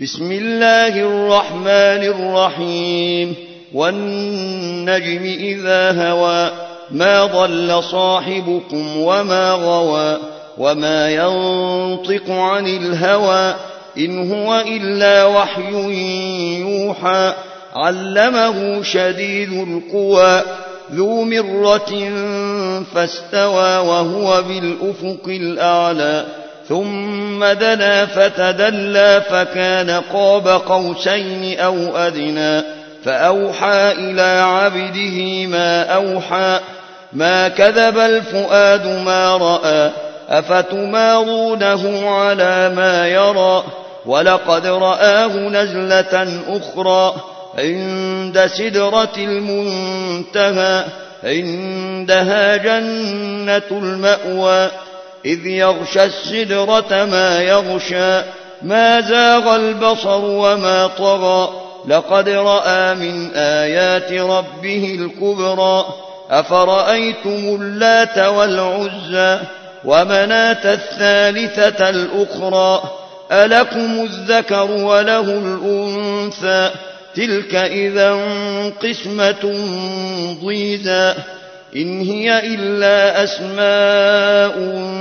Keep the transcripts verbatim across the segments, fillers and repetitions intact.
بسم الله الرحمن الرحيم والنجم إذا هوى ما ضل صاحبكم وما غوى وما ينطق عن الهوى إن هو إلا وحي يوحى علمه شديد القوى ذو مرة فاستوى وهو بالأفق الأعلى ثم دنا فتدلى فكان قاب قوسين أو أدنى فأوحى إلى عبده ما أوحى ما كذب الفؤاد ما رأى أفتمارونه على ما يرى ولقد رآه نزلة أخرى عند سدرة المنتهى عندها جنة المأوى إذ يغشى السدرة ما يغشى ما زاغ البصر وما طغى لقد رأى من آيات ربه الكبرى أفرأيتم اللات والعزى ومناة الثالثة الأخرى ألكم الذكر وله الأنثى تلك إذا قسمة ضيزى إن هي إلا أسماء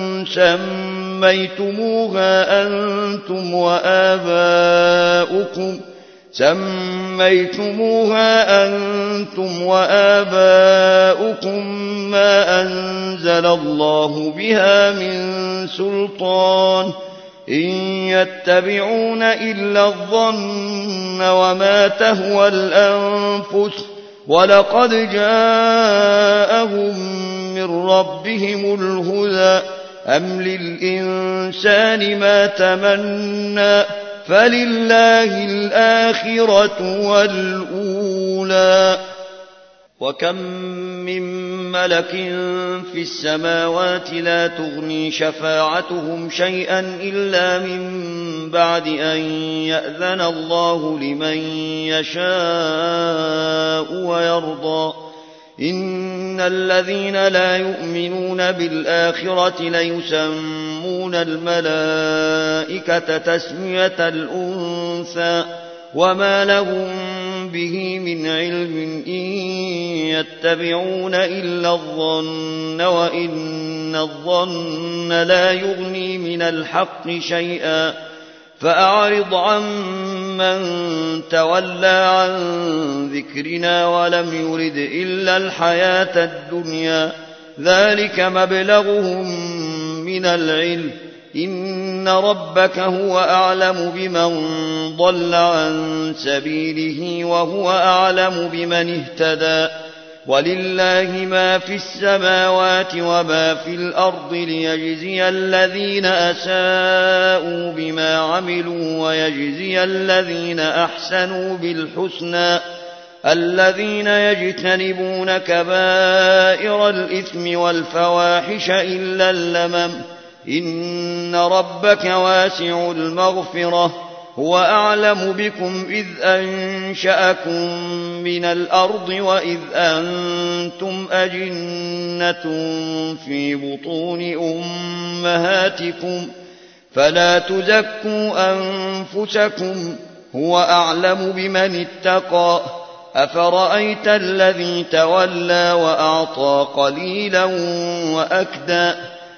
سميتموها أنتم وآباؤكم سميتموها أنتم وآباؤكم ما أنزل الله بها من سلطان إن يتبعون إلا الظن وما تهوى الأنفس ولقد جاءهم من ربهم الهدى أم للإنسان ما تمنى فلله الآخرة والأولى وكم من ملك في السماوات لا تغني شفاعتهم شيئا إلا من بعد أن يأذن الله لمن يشاء ويرضى إن الذين لا يؤمنون بالآخرة ليسمون الملائكة تسمية الأنثى وما لهم به من علم إن يتبعون إلا الظن وإن الظن لا يغني من الحق شيئا فأعرض عن من تولى عن ذكرنا ولم يرد إلا الحياة الدنيا ذلك مبلغهم من العلم إن ربك هو أعلم بمن ضل عن سبيله وهو أعلم بمن اهتدى ولله ما في السماوات وما في الأرض ليجزي الذين أساءوا بما عملوا ويجزي الذين أحسنوا بالحسنى الذين يجتنبون كبائر الإثم والفواحش إلا اللمم إن ربك واسع المغفرة هو أعلم بكم إذ أنشأكم من الأرض وإذ أنتم أجنة في بطون أمهاتكم فلا تزكوا أنفسكم هو أعلم بمن اتقى أفرأيت الذي تولى وأعطى قليلا وأكدى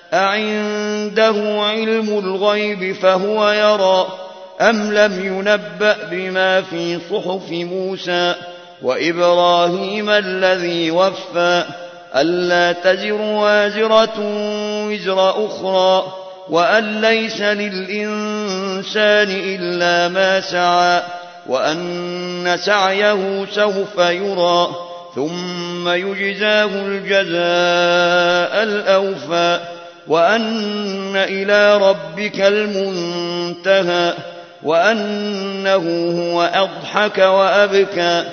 أعنده علم الغيب فهو يرى أم لم ينبأ بما في صحف موسى وإبراهيم الذي وفى ألا تزر وازرة وزر أخرى وأن ليس للإنسان إلا ما سعى وأن سعيه سوف يرى ثم يجزاه الجزاء الأوفى وأن إلى ربك المنتهى وأنه هو أضحك وأبكى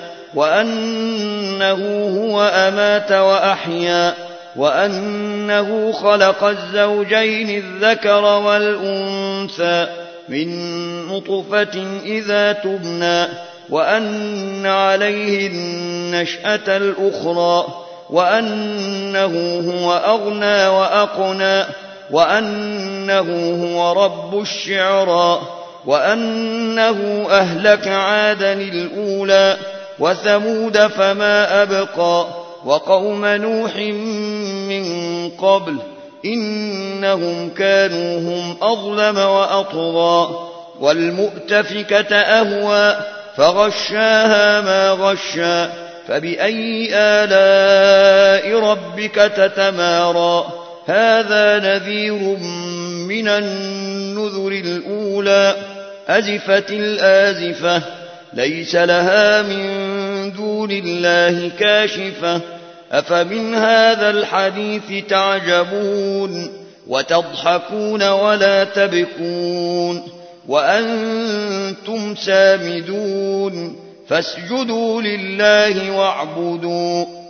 وأنه هو أمات وأحيا وأنه خلق الزوجين الذكر والأنثى من نطفة إذا تبنى وأن عليه النشأة الأخرى وأنه هو أغنى وأقنى وأنه هو رب الشعرى وأنه أهلك عادا الأولى وثمود فما أبقى وقوم نوح من قبل إنهم كانوا هم أظلم وأطغى والمؤتفكة أهوى فغشاها ما غشى فبأي آلاء ربك تتمارى هذا نذير من النذر الأولى أزفت الآزفة ليس لها من دون الله كاشفة أفمن هذا الحديث تعجبون وتضحكون ولا تبكون وأنتم سامدون فاسجدوا لله واعبدوا